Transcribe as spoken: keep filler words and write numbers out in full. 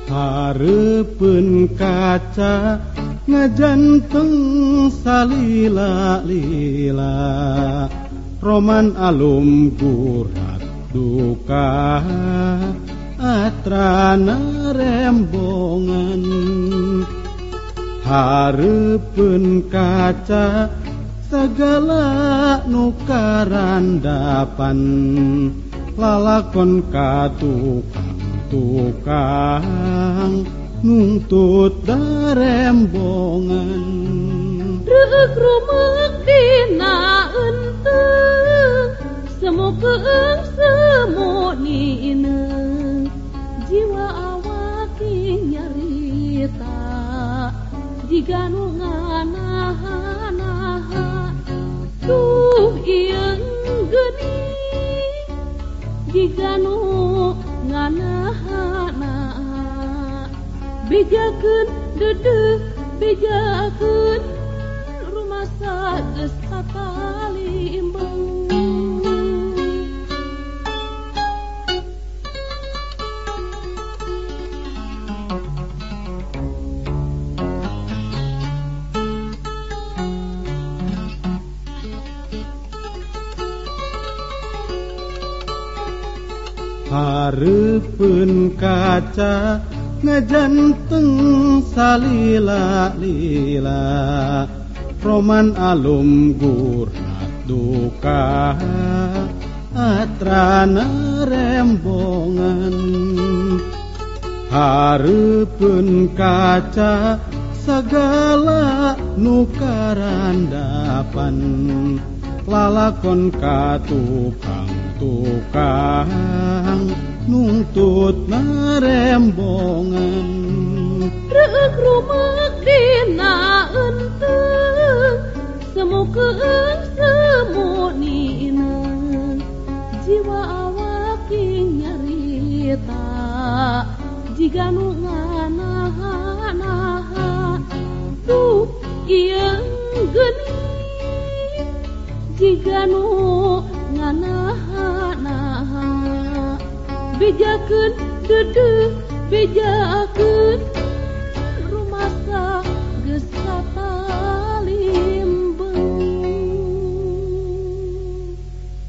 Hareupeun kaca ngajanteng salila-lila roman alum gurat duka atrana rembongan. Hareupeun kaca segala nu karandapan lalakon ka tukang-tukang nuntut darembongan. Reug rumek dina eunteu semu keung semu nineung jiwa awak nyarita jiga nu nganaha-naha. Duh ieung geuning jiga nu nganaha-naha. Bejakeun deudeuh bejakeun rumasa geus katalimbang. Hareupeun kaca ngajanteng salila-lila roman alum gurat duka atrana rembongan. Hareupeun kaca sagala nu karandapan lalakon ka tukang-tukang nuntut narembongan. Reug rumek dina eunteu semu keung semu nineung jiwa awak nyarita jiga nu nganaha-naha. Duh ieung geuning jiga nu nganaha-naha. Bejakeun deudeuh bejakeun